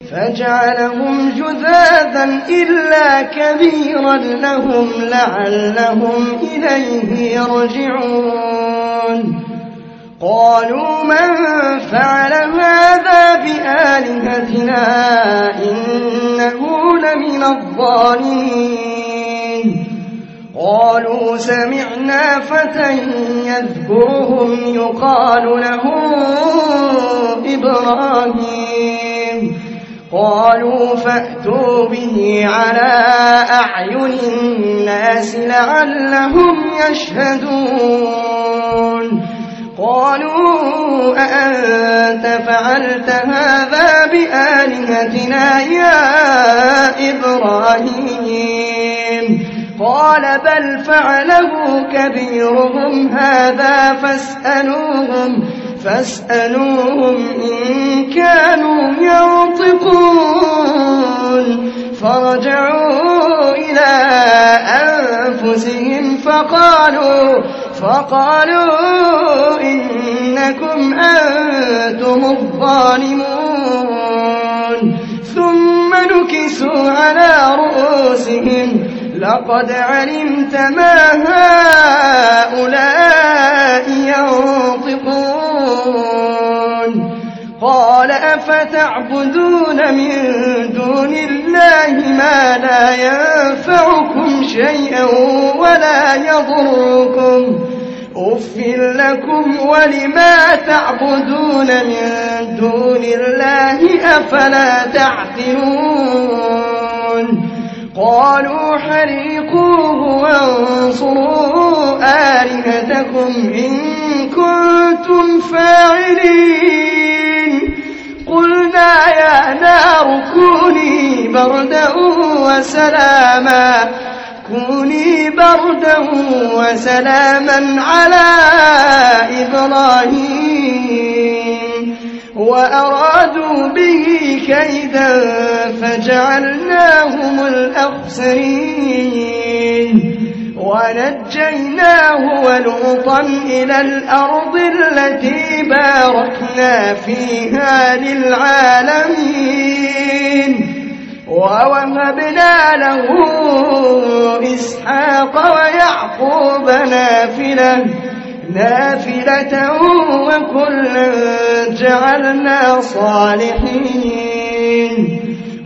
فجعلهم جذاذا إلا كبيرا لهم لعلهم إليه يرجعون قالوا من فعل هذا بآلهتنا إنه لمن الظالمين قالوا سمعنا فتى يذكرهم يقال له إبراهيم قالوا فأتوا به على أعين الناس لعلهم يشهدون قالوا أأنت فعلت هذا بآلهتنا يا إبراهيم قال بل فعله كبيرهم هذا فاسألوهم إن كانوا ينطقون فرجعوا إلى أنفسهم فقالوا إنكم أنتم الظالمون ثم نكسوا على رؤوسهم لقد علمت ما هؤلاء ينطقون قال أفتعبدون من دون الله ما لا ينفعكم شيئا ولا يضركم أف لكم ولما تعبدون من دون الله أفلا تعقلون قالوا حرقوه وانصروا آلهتكم إن كنتم فاعلين قلنا يا نار كوني بردا وسلاما على إبراهيم وأرادوا به كيدا فجعلناهم الأخسرين ونجيناه ولوطا إلى الأرض التي باركنا فيها للعالمين ووهبنا له إسحاق ويعقوب نافلة وكلا جعلنا صالحين